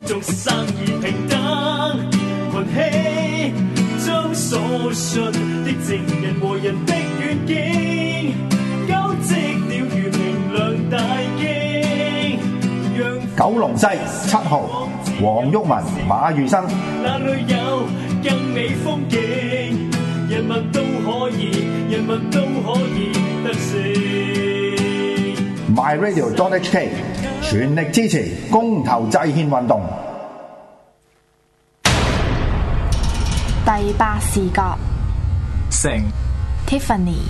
眾生而平等，群起將所信的正人和人的願景，交織了如明亮大經。 九龍西7號黃毓民、馬宇生。 哪裏有更美風景？人民都可以，人民都可以得勝。 MyRadio.HK 全力支持公投制憲運動。 第八視角， 成 Tiffany。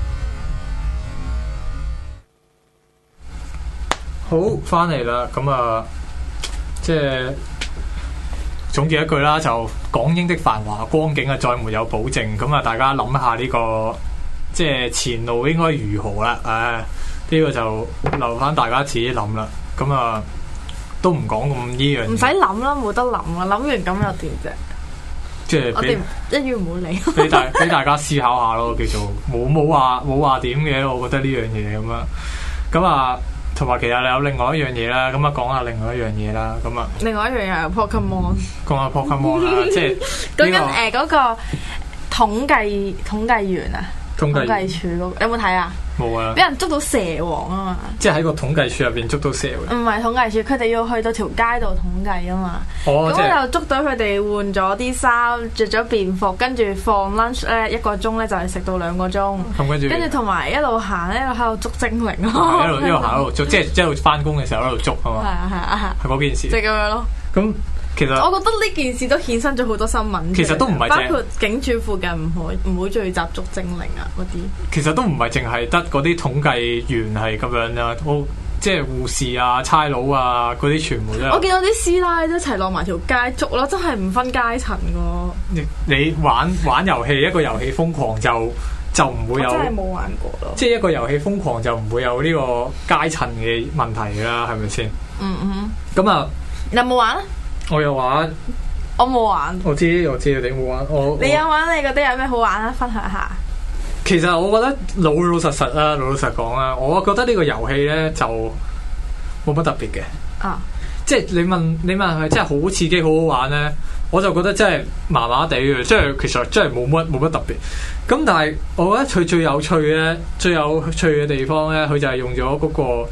好，翻嚟啦，咁啊，即係總結一句啦，就港英的繁華光景啊，再沒有保證。咁啊，大家諗下呢個即係前路應該如何啦？唉，呢個就留翻大家自己諗啦。咁啊，都唔講咁呢樣， 唔使諗啦，冇得諗啊！諗完咁又點啫？ 即係我哋一於唔好理， 俾大家思考下咯，叫做冇話點嘅，我覺得呢樣嘢咁啊，咁啊。同埋其實你有另外一樣嘢啦，咁啊講下另外一樣嘢啦，咁啊另外一樣又係 Pokemon， 講下 Pokemon 啦，即係講緊嗰個統計員啊，統計處嗰個有冇睇啊？冇啊！俾人捉到蛇王啊嘛！ 即係喺個統計處入邊捉到蛇王。唔係統計處，佢哋要去到條街度統計啊嘛。咁就捉到佢哋換咗啲衫，着咗便服，跟住放 lunch 咧1個鐘咧就係食到2個鐘。跟住同埋一路行一路喺度捉精靈咯。 一路行一路捉，即係一路翻工嘅時候喺度捉啊嘛。係啊，係嗰件事。 就咁樣咯。咁。 其實我覺得呢件事都衍生咗好多新聞， 其實都唔係， 包括警署附近唔好聚集捉精靈啊嗰啲。 其實都唔係淨係得嗰啲統計員係咁樣啦，即係護士啊、差佬啊嗰啲全部都有。 我見到啲師奶一齊落埋條街捉咯，真係唔分階層噶。 你玩遊戲，一個遊戲瘋狂就唔會有。 我真係冇玩過咯。 即係一個遊戲瘋狂就唔會有呢個階層嘅問題啦，係咪先？咁啊， 你有冇玩啊？ 我有玩， 我冇玩。 我知你冇玩， 你有玩，你覺得有咩好玩啊？分享下。 其實我覺得老實講啦，我覺得呢個遊戲咧就冇乜特別嘅。啊，即係你問佢真係好刺激好好玩咧，我就覺得真係麻麻地嘅，即係其實真係冇乜特別。咁但係我覺得佢最有趣嘅地方咧，佢就係用咗嗰個。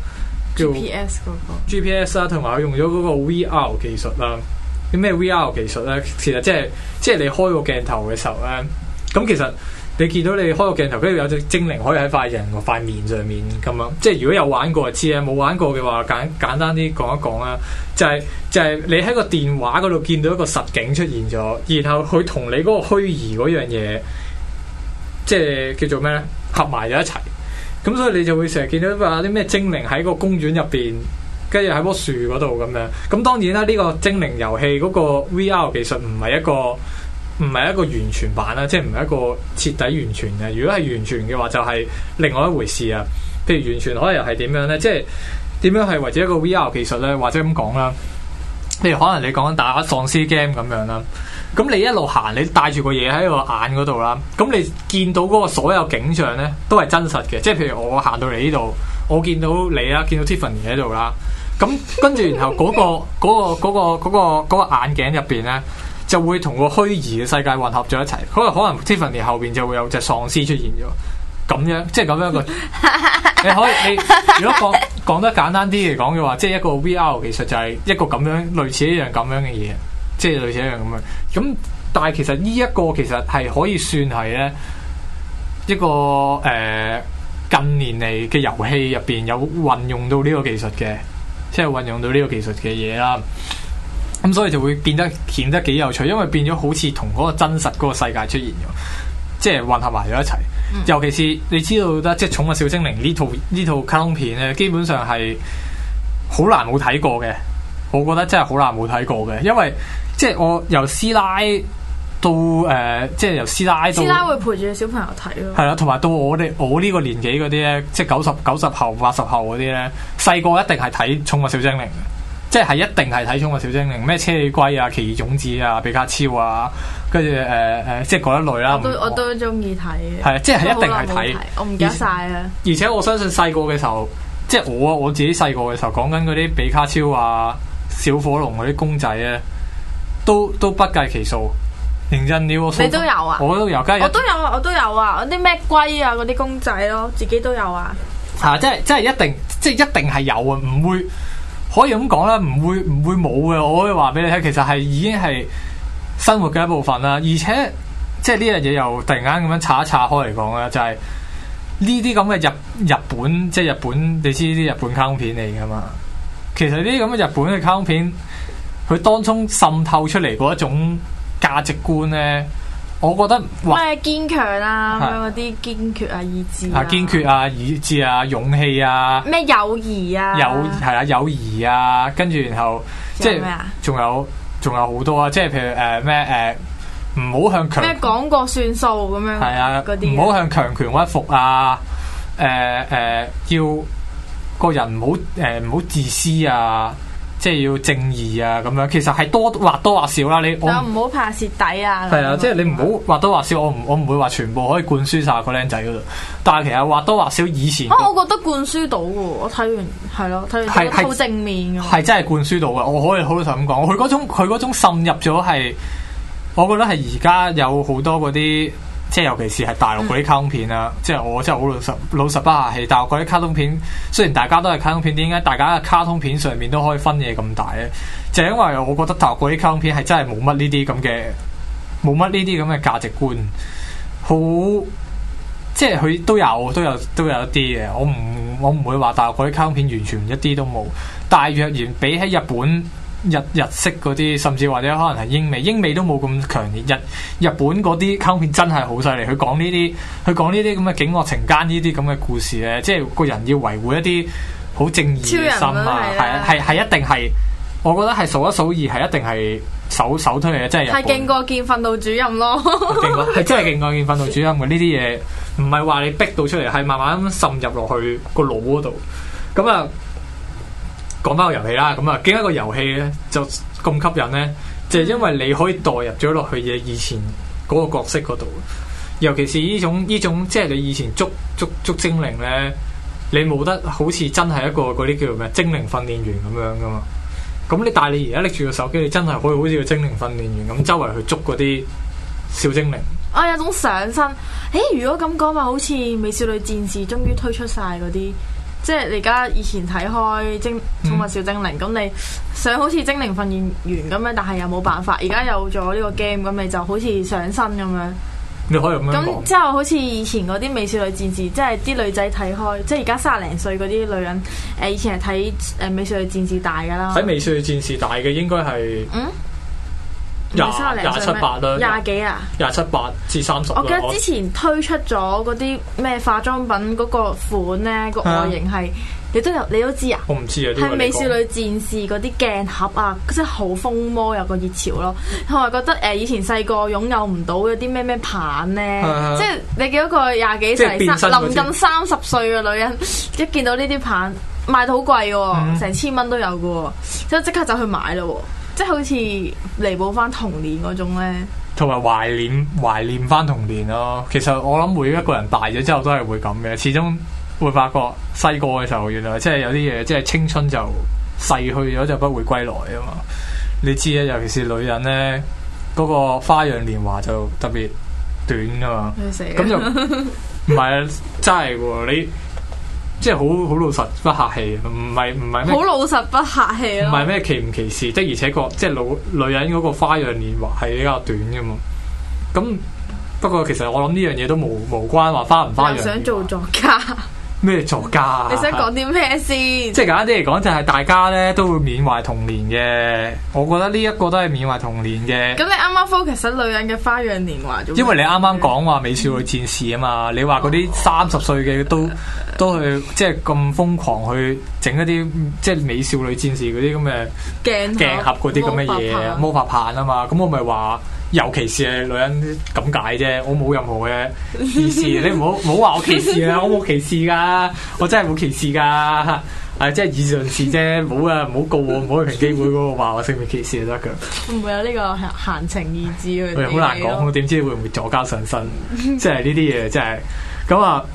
GPS 嗰個 GPS 啦，同埋佢用咗嗰個 VR 技術啦。啲咩 VR 技術咧？其實即係你開個鏡頭嘅時候咧，咁其實你見到你開個鏡頭，跟住有隻精靈可以喺塊人個塊面上面咁樣。即係如果有玩過就知啦，冇玩過嘅話簡單啲講一講啦。就係你喺個電話嗰度見到一個實景出現咗，然後佢同你嗰個虛擬嗰樣嘢，即係叫做咩咧？合埋咗一齊。咁所以你就會成日見到話啲咩精靈喺個公園入邊，跟住喺棵樹嗰度咁樣。咁當然啦，呢個精靈遊戲嗰個 VR 技術唔係一個完全版啦，即係唔係一個徹底完全嘅。如果係完全嘅話，就係另外一回事啊。譬如完全可能又係點樣咧？即係點樣係為咗一個 VR 技術咧？或者咁講啦，譬如可能你講緊打喪屍 game 咁樣啦。咁你一路行，你帶住個嘢喺個眼嗰度啦，咁你見到嗰個所有景象咧，都係真實嘅。即係譬如我行到嚟呢度，我見到你啦，見到 Tiffany 喺度啦，咁跟住然後嗰個眼鏡入邊咧，就會同個虛擬嘅世界混合咗一齊。可能 Tiffany 後邊就會有隻喪屍出現咗，咁樣即係咁樣一個。你如果講得簡單啲嚟講嘅話，即係一個 VR 其實就係一個咁樣類似一樣咁樣嘅嘢。即係類似一樣咁樣，咁但係其實呢一個其實係可以算係咧一個近年嚟嘅遊戲入邊有運用到呢個技術嘅，即係運用到呢個技術嘅嘢啦。咁所以就會變得顯得幾有趣，因為變咗好似同嗰個真實嗰個世界出現咗，即係混合埋咗一齊。尤其是你知道啦，即係寵物小精靈呢套卡通片咧，基本上係好難冇睇過嘅。我覺得真係好難冇睇過嘅，因為即係我由師奶到即係由師奶到師奶會陪住小朋友睇咯。 係啦，同埋到我呢個年紀嗰啲咧，即係90後、80後嗰啲咧，細個一定係睇寵物小精靈嘅，即係一定係睇寵物小精靈，咩車里龜啊、奇異種子啊、比卡超啊，跟住即係嗰一類啦。 我都中意睇嘅。 係啊，即係一定係睇。 我唔記得晒啦。 而且我相信細個嘅時候，即係我自己細個嘅時候講緊嗰啲比卡超啊。 小火龍嗰啲公仔咧，都不計其數。認真啲， 你都有啊？ 我都有，我都有啊！ 我都有啊！啲咩龜啊，嗰啲公仔咯，自己都有啊。 係即係一定係有啊，唔會可以咁講啦，唔會冇嘅。我可以話俾你聽，其實係已經係生活嘅一部分啦。而且即係呢樣嘢又突然間咁樣拆一拆開嚟講咧，就係呢啲咁嘅日本，即係日本，你知呢啲日本卡通片嚟噶嘛？其實呢啲咁嘅日本嘅卡通片，佢當中滲透出嚟嗰一種價值觀咧，我覺得咩堅強啊，咁樣嗰啲堅決啊、意志啊、 堅決啊、意志啊、勇氣啊， 咩友誼啊， 友誼啊，跟住然後即係仲有好多啊，即係譬如咩唔好向強咩講過算數咁樣， 係啊，嗰啲唔好向強權屈服啊，要個人唔好自私啊。即係要正義啊咁樣，其實係或多或少啦。你我唔好怕蝕底啊。 係啊，即係你唔好或多或少，我唔會話全部可以灌輸晒個僆仔嗰度。但係其實或多或少以前我覺得灌輸到嘅，我睇完係咯，睇完好正面嘅。係真係灌輸到嘅，我可以好老實咁講。佢嗰種滲入咗係，我覺得係而家有好多嗰啲。即係尤其是係大陸嗰啲卡通片啦，即係我真係好老實不客氣。大陸嗰啲卡通片，雖然大家都係卡通片，點解大家嘅卡通片上面都可以分野咁大咧？就係因為我覺得大陸嗰啲卡通片係真係冇乜呢啲咁嘅價值觀，好即係佢都有一啲嘅。我唔會話大陸嗰啲卡通片完全一啲都冇，但係若然比起日本。日式嗰啲，甚至或者可能係英美都冇咁強烈。日本嗰啲卡通片真係好犀利，佢講呢啲咁嘅警惡懲奸呢啲咁嘅故事咧，即係個人要維護一啲好正義嘅心啊，係一定係，我覺得係數一數二，係一定係首推嘅，即係係勁過見訓導主任咯， 係真係勁過見訓導主任嘅呢啲嘢，唔係話你逼到出嚟，係慢慢咁滲入落去個腦嗰度，咁啊。講翻個遊戲啦，咁啊，點解個遊戲咧就咁吸引咧？就係因為你可以代入咗落去嘅以前嗰個角色嗰度，尤其是呢種即係你以前捉精靈咧，你冇得好似真係一個嗰啲叫做咩精靈訓練員咁樣噶嘛？咁但係你而家拎住個手機，你真係可以好似個精靈訓練員咁，周圍去捉嗰啲小精靈。 我有種上身，如果咁講話，好似美少女戰士終於推出晒嗰啲。即係你而家以前睇開寵物小精靈，咁你想好似精靈訓練員咁樣，但係又冇辦法。而家有咗呢個 game，咁你就好似上身咁樣。 你可以咁樣講。咁之後好似以前嗰啲美少女戰士，即係啲女仔睇開，即係而家30零歲嗰啲女人，以前係睇美少女戰士大㗎啦。 睇美少女戰士大嘅應該係廿七八啦， 廿幾啊 ，27、8至30。 我記得之前推出咗嗰啲咩化妝品嗰個款咧，個外形係你都知啊？ 我唔知啊， 係美少女戰士嗰啲鏡盒啊，即係好風魔，有個熱潮咯。同埋覺得以前細個擁有唔到嗰啲咩棒咧，即係你見到個廿幾歲臨近30歲嘅女人，一見到呢啲棒賣到好貴嘅，成1000蚊都有嘅，即刻就去買咯。即係好似彌補翻童年嗰種咧， 同埋懷念翻童年咯。其實我諗每一個人大咗之後都係會咁嘅，始終會發覺細個嘅時候原來即係有啲嘢，即係青春就逝去咗就不會歸來啊嘛。你知啊，尤其是女人咧，嗰個花樣年華就特別短噶嘛。咁就唔係啊，真係喎你。即係好老實不客氣，唔係咩？ 好老實不客氣咯。 唔係咩歧唔歧視，的而且確，即係女人嗰個花樣年華係比較短嘅嘛。咁不過其實我諗呢樣嘢都無關話花唔花樣。 又想做作家？ 咩作家啊？ 你想講啲咩先？ 即係簡單啲嚟講，就係大家咧都會緬懷童年嘅。我覺得呢一個都係緬懷童年嘅。 咁你啱啱 focus 喺女人嘅花樣年華， 因為你啱啱講話美少女戰士啊嘛，你話嗰啲30歲嘅都去即係咁瘋狂去整一啲即係美少女戰士嗰啲咁嘅鏡盒嗰啲咁嘅嘢魔法棒啊嘛，咁我咪話。尤其是係女人咁解啫，我冇任何嘅意思，你唔好話我歧視啊！我冇歧視噶，我真係冇歧視噶，即係以上事啫，唔好告我，唔好去平機會嗰個話我性別歧視就得噶。 會唔會有呢個閒情意志？ 好難講，點知會唔會左交上身？即係呢啲嘢，真係咁啊！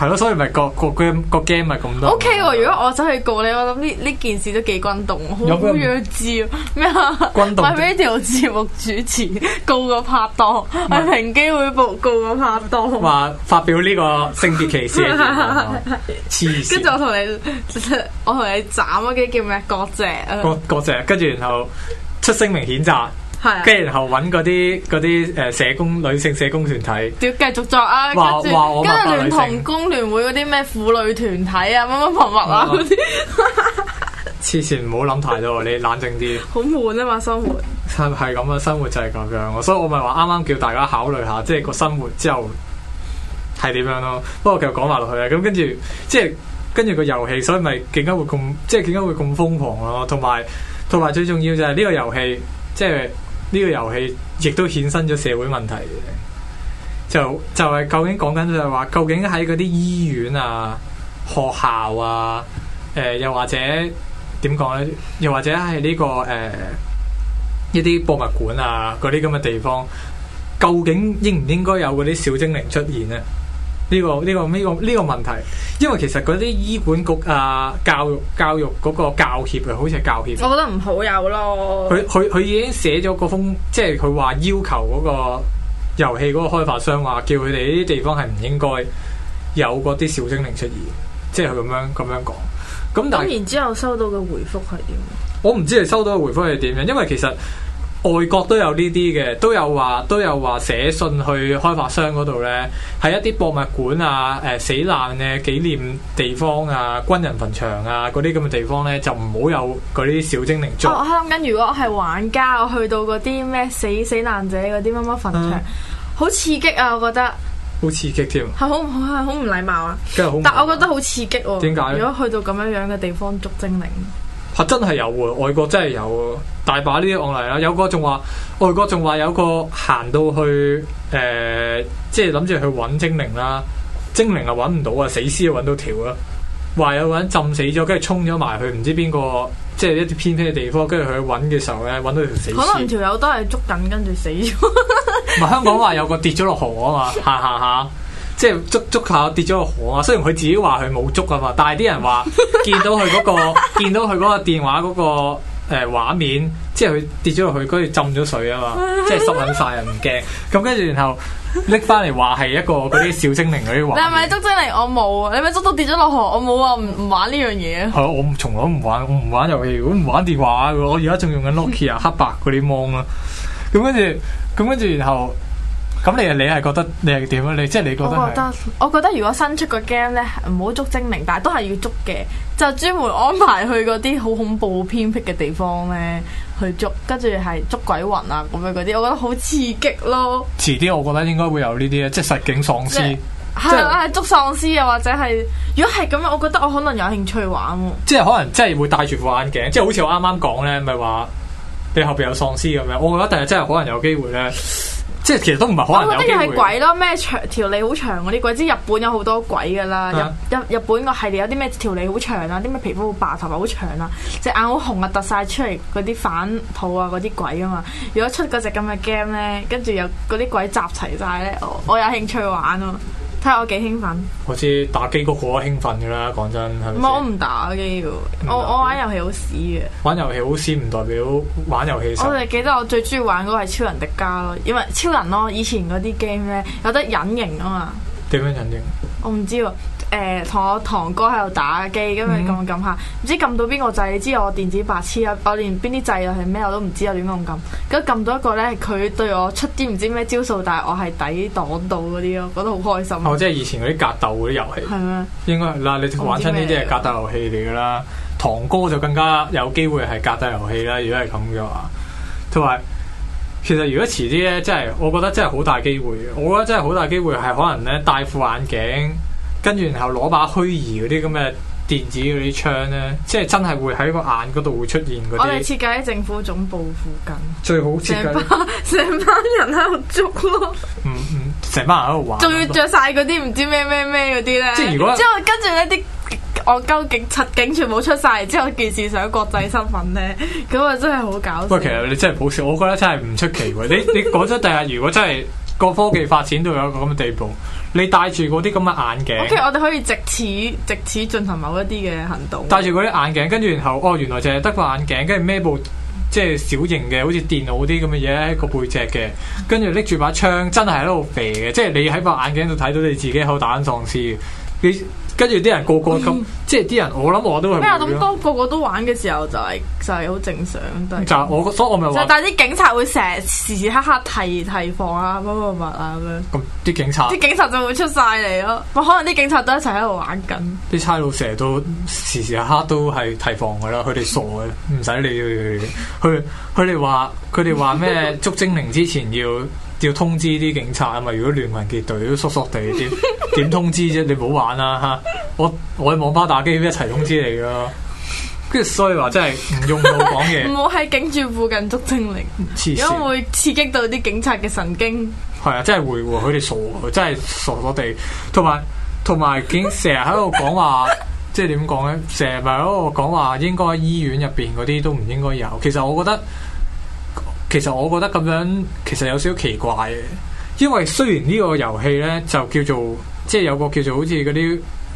係咯，所以咪個 game 咪咁多。 O K 喎，如果我走去告你，我諗呢件事都幾轟動，好弱智咩啊？轟動，咪俾條節目主持告個拍檔，係平機會報告個拍檔， 話發表呢個性別歧視嘅言論，黐線。 跟住我同你斬嗰啲叫咩？割席啊！ 割席，跟住然後出聲明譴責。跟住然後揾嗰啲社工女性社工團體， 要繼續作啊！跟住聯同工聯會嗰啲咩婦女團體啊，乜乜物啊嗰啲， 黐線，唔好諗太多，你冷靜啲。 好悶啊嘛，生活係咁啊，生活就係咁樣，所以我咪話啱啱叫大家考慮下，即係個生活之後係點樣咯。不過繼續講埋落去啊，咁跟住即係跟住個遊戲，所以咪點解會咁瘋狂咯？同埋最重要就係呢個遊戲即係。呢個遊戲亦都衍生咗社會問題嘅，就係究竟講緊就係話，究竟喺嗰啲醫院啊、學校啊，又或者點講咧？又或者係呢個一啲博物館啊嗰啲咁嘅地方，究竟應唔應該有嗰啲小精靈出現咧？呢個問題，因為其實嗰啲醫管局啊、教育嗰個教協啊，好似係教協， 我覺得唔好有咯。 佢已經寫咗個封，即係佢話要求嗰個遊戲嗰個開發商話，叫佢哋呢啲地方係唔應該有嗰啲小精靈出現，即係佢咁樣講。咁然之後收到嘅回覆係點？ 我唔知你收到嘅回覆係點樣，因為其實外國都有呢啲嘅，都有話寫信去開發商嗰度咧，喺一啲博物館啊、死難嘅紀念地方啊、軍人墳場啊嗰啲咁嘅地方咧，就唔好有嗰啲小精靈做。 我諗緊，如果我係玩家，我去到嗰啲咩死難者嗰啲乜乜墳場，好刺激啊！我覺得好刺激添， 係好唔禮貌啊！但我覺得好刺激喎。 點解？ 如果去到咁樣嘅地方捉精靈？ 真係有喎，外國真係有大把呢啲案例啦。有個仲話，外國仲話有個行到去即係諗住去揾精靈啦，精靈啊揾唔到啊，死屍啊揾到條啦。話有個人浸死咗，跟住衝咗埋去唔知邊個，即係一啲偏僻嘅地方，跟住佢去揾嘅時候咧，揾到條死屍。 可能條友都係捉緊，跟住死咗。 唔係香港話有個跌咗落河啊嘛，行下。即係捉下跌咗個河啊！雖然佢自己話佢冇捉啊嘛，但係啲人話見到佢嗰個電話嗰個畫面，即係佢跌咗落去，跟住浸咗水啊嘛，即係濕撚晒啊，唔驚。咁跟住然後拎翻嚟話係一個嗰啲小精靈嗰啲畫。你係咪捉精靈？我冇啊！你咪捉到跌咗落河？我冇啊！唔玩呢樣嘢啊！ 係我從來唔玩，我唔玩遊戲，我唔玩電話嘅。我而家仲用緊 Nokia 黑白嗰啲芒啦。咁跟住然後。咁你係覺得你係點啊？你即係你覺得？ 我覺得如果新出個 game 咧，唔好捉精靈，但係都係要捉嘅，就專門安排去嗰啲好恐怖偏僻嘅地方咧去捉，跟住係捉鬼魂啊咁樣嗰啲，我覺得好刺激咯。 遲啲我覺得應該會有呢啲咧，即係實景喪屍， 係捉喪屍又或者係，如果係咁樣，我覺得我可能有興趣玩喎。 即係可能真係會戴住副眼鏡，即係好似我啱啱講咧，咪話你後邊有喪屍咁樣。我覺得第日真係可能有機會咧。即係其實都唔係可能有機會。我覺得係鬼咯，咩條脷好長嗰啲鬼，知日本有好多鬼噶啦。日本個系列有啲咩條脷好長啊，啲咩皮膚好白，頭髮好長啊，隻眼好紅啊，突晒出嚟嗰啲反肚啊嗰啲鬼啊嘛。如果出嗰隻咁嘅 game 咧，跟住有嗰啲鬼集齊晒咧，我有興趣玩咯。睇下我幾興奮。我知打機個個都興奮噶啦，講真係咪？我唔打機嘅，我玩遊戲好屎嘅。玩遊戲好屎唔代表玩遊戲。我哋記得我最中意玩嗰個係超人迪迦咯，因為超人咯，以前嗰啲 game 咧有得隱形啊嘛。點樣隱形？我唔知喎。同我堂哥喺度打機，咁咪撳下，唔知撳到邊個掣？你知我電子白痴啊！我連邊啲掣又係咩我都唔知，我點咁撳？咁撳到一個咧，佢對我出啲唔知咩招數，但係我係抵擋到嗰啲咯，覺得好開心。即係以前嗰啲格鬥嗰啲遊戲。係咩？應該嗱，你玩親呢啲係格鬥遊戲嚟㗎啦。堂哥就更加有機會係格鬥遊戲啦。如果係咁嘅話，同埋其實如果遲啲咧，真係我覺得真係好大機會。我覺得真係好大機會係可能咧戴副眼鏡。跟住然後攞把虛擬嗰啲咁嘅電子嗰啲槍咧，即係真係會喺個眼嗰度會出現嗰啲。我哋設計喺政府總部附近，最好設計成班人喺度捉咯。成班人喺度玩，仲要着晒嗰啲唔知咩嗰啲咧。即係如果之後跟住呢啲惡鳩警全部出晒，之後件事上國際新聞咧，咁啊真係好搞笑。不過其實你真係好笑，我覺得真係唔出奇喎。你講真，第日如果真係個科技發展到有一個咁嘅地步，你戴住嗰啲咁嘅眼鏡， 其實我哋可以藉此進行某一啲嘅行動。 戴住嗰啲眼鏡，跟住然後原來淨係得個眼鏡，跟住孭部即係小型嘅，好似電腦啲咁嘅嘢喺個背脊嘅，跟住拎住把槍，真係喺度肥嘅，即係你喺個眼鏡度睇到你自己喺度打緊喪屍。跟住啲人個個咁，即係啲人我諗我都係咩啊？咁當個個都玩嘅時候就係好正常， 就所以我咪話， 但係啲警察會成日時時刻刻提防啊，乜啊咁樣。 咁啲警察就會出晒嚟咯。可能啲警察都一齊喺度玩緊。啲差佬成日都時時刻刻都係提防噶啦，佢哋傻嘅，唔使理佢。佢哋話咩捉精靈之前要通知啲警察啊嘛！如果亂群結隊都縮縮地點通知啫？你唔好玩啦嚇！我喺網吧打機一齊通知你噶，跟住所以話真係唔用腦講嘢。唔好喺警署附近捉精靈，因為會刺激到啲警察嘅神經。係啊，真係會喎！佢哋傻，真係傻傻地。同埋警成日喺度講話，即係點講咧？成日咪喺度講話應該醫院入邊嗰啲都唔應該有。其實我覺得咁樣其實有少少奇怪嘅，因為雖然呢個遊戲咧就叫做即係有個叫做好似嗰啲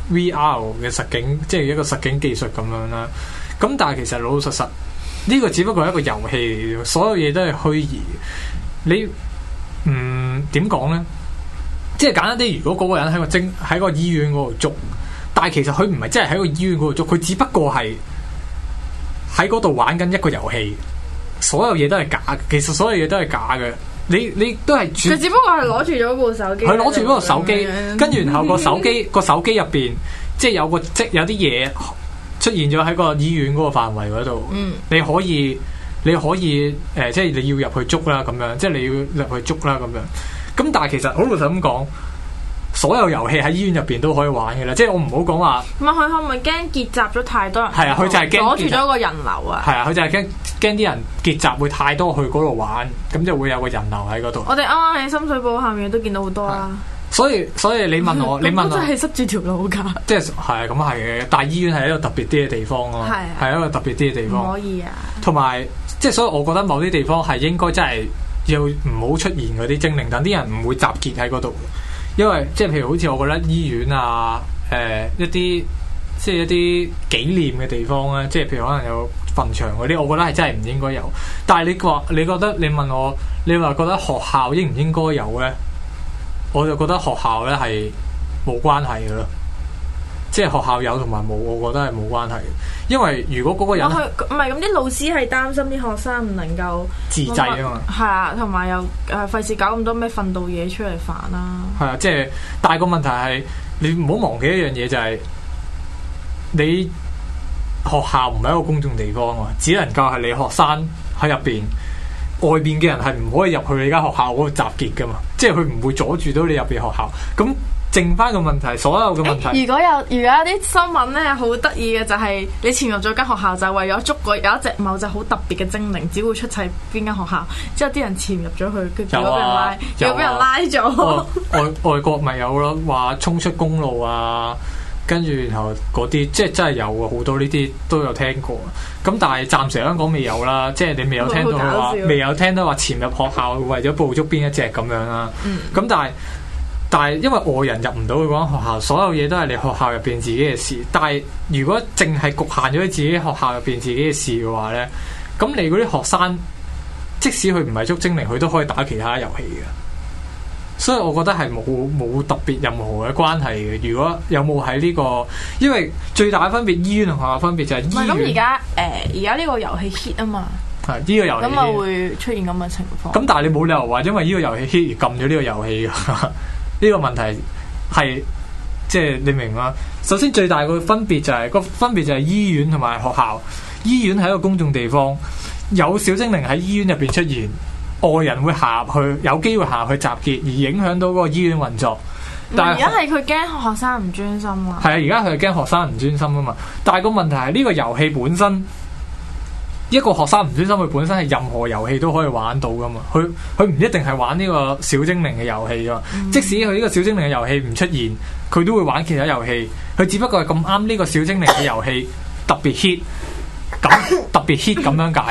VR 嘅實景，即係一個實景技術咁樣啦。咁但係其實老老實實呢個只不過係一個遊戲嚟嘅，所有嘢都係虛擬。你點講咧？即係簡單啲，如果嗰個人喺個醫院嗰度捉，但係其實佢唔係真係喺個醫院嗰度捉，佢只不過係喺嗰度玩緊一個遊戲。所有嘢都係假，其實所有嘢都係假嘅。你都係佢只不過係攞住咗部手機，佢攞住嗰個手機，跟住然後個手機入邊即係有啲嘢出現咗喺個醫院嗰個範圍嗰度。你可以即係你要入去捉啦咁樣，即係你要入去捉啦咁樣。咁但係其實好老實咁講，所有遊戲喺醫院入邊都可以玩嘅啦，即係我唔好講話。唔係佢可唔可以驚結集咗太多人？係啊，佢就係驚阻住咗個人流啊。係啊，佢就係驚啲人結集會太多去嗰度玩，咁就會有個人流喺嗰度。我哋啱啱喺深水埗下面都見到好多啦。所以你問我，真係塞住條路㗎。即係係咁係嘅，但係醫院係一個特別啲嘅地方咯。係一個特別啲嘅地方。唔可以啊。同埋即係所以，我覺得某啲地方係應該真係要唔好出現嗰啲精靈，等啲人唔會集結喺嗰度。因為即係譬如好似我覺得醫院啊，一啲即係一啲紀念嘅地方咧，即係譬如可能有墳場嗰啲，我覺得係真係唔應該有。但係你覺得你問我，你話覺得學校應唔應該有咧？我就覺得學校咧係冇關係嘅咯。即係學校有同埋冇，我覺得係冇關係嘅。因為如果嗰個人唔係咁，啲老師係擔心啲學生唔能夠自制啊嘛。係啊，同埋又費事搞咁多咩訓導嘢出嚟煩啦。係啊，即係但係個問題係你唔好忘記一樣嘢，就係你學校唔係一個公眾地方啊，只能夠係你學生喺入邊，外邊嘅人係唔可以入去你間學校嗰度集結噶嘛。即係佢唔會阻住到你入邊學校咁。剩翻個問題，所有嘅問題。如果有啲新聞咧，好得意嘅就係你潛入咗間學校，就係為咗捉有一隻某隻好特別嘅精靈，只會出喺邊間學校。之後啲人潛入咗去，跟住俾人拉，又俾人拉咗。外國咪有咯，話衝出公路啊，跟住然後嗰啲即係真係有啊，好多呢啲都有聽過。咁但係暫時香港未有啦，即係你未有聽到話，未有聽到話潛入學校為咗捕捉邊一隻咁樣啦。咁但係因為外人入唔到去嗰間學校，所有嘢都係你學校入邊自己嘅事。但係如果淨係局限咗喺自己學校入邊自己嘅事嘅話咧，咁你嗰啲學生即使佢唔係捉精靈，佢都可以打其他遊戲嘅。所以我覺得係冇特別任何嘅關係嘅。如果有冇喺呢個，因為最大嘅分別，醫院同學校分別就係醫院。唔係咁而家呢個遊戲 hit 啊嘛。係呢個遊戲咁啊會出現咁嘅情況。咁但係你冇理由話因為呢個遊戲 hit 而禁咗呢個遊戲㗎。呢個問題係即係你明嗎？首先最大個分別就係醫院同埋學校。醫院係一個公眾地方，有小精靈喺醫院入邊出現，外人會下入去，有機會下入去集結，而影響到嗰個醫院運作。但係而家係佢驚學生唔專心啊。係啊，而家佢係驚學生唔專心啊嘛。但係個問題係呢個遊戲本身。一個學生唔專心，佢本身係任何遊戲都可以玩到噶嘛。佢唔一定係玩呢個小精靈嘅遊戲噶。即使佢呢個小精靈嘅遊戲唔出現，佢都會玩其他遊戲。佢只不過係咁啱呢個小精靈嘅遊戲特別 hit 咁樣解。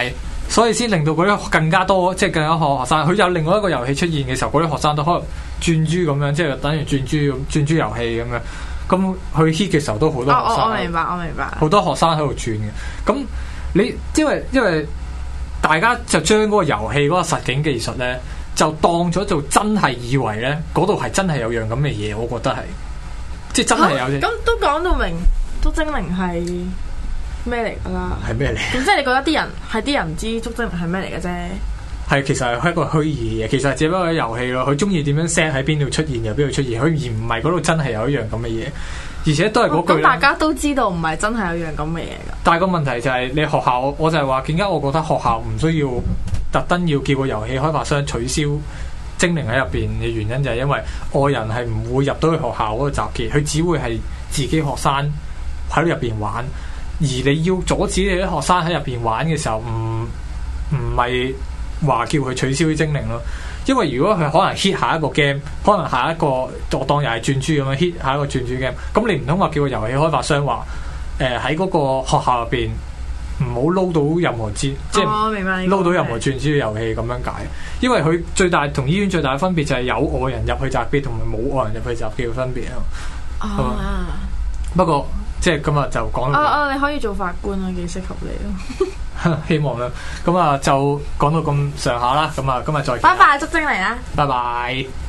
所以先令到嗰啲更加多，即係更加多學生。佢有另外一個遊戲出現嘅時候，嗰啲學生都可能轉珠咁樣，即係等於轉珠遊戲咁樣。咁佢 hit 嘅時候都好多學生。我明白。好多學生喺度轉嘅。咁你因為大家就將嗰個遊戲嗰個實景技術咧，就當咗做真係以為咧嗰度係真係有樣咁嘅嘢，我覺得係，即係真係有。 咁都講到明，捉精靈係咩嚟㗎啦？ 係咩嚟？ 咁即係你覺得啲人唔知捉精靈係咩嚟嘅啫？ 係其實係一個虛擬嘅嘢，其實只不過係遊戲咯。佢中意點樣 set 喺邊度出現就邊度出現，佢而唔係嗰度真係有一樣咁嘅嘢。而且都係嗰句。咁大家都知道唔係真係有樣咁嘅嘢㗎。 但係個問題就係你學校，我就係話點解我覺得學校唔需要特登要叫個遊戲開發商取消精靈喺入邊嘅原因，就係因為外人係唔會入到去學校嗰個集結，佢只會係自己學生喺入邊玩。而你要阻止你啲學生喺入邊玩嘅時候，唔係話叫佢取消啲精靈咯。因為如果佢可能 hit 下一個 game， 可能下一個我當又係轉珠咁樣 hit 下一個轉珠 game， 咁你唔通話叫個遊戲開發商話喺嗰個學校入邊唔好撈到任何即係撈到任何轉珠嘅遊戲咁樣解？因為佢最大同醫院最大嘅分別就係有外人入去集結同埋冇外人入去集結嘅分別啊。不過即係今日就講到你可以做法官啊，幾適合你咯。 希望啦。咁啊就講到咁上下啦。咁啊今日再見。 拜拜，捉精靈啦。 拜拜。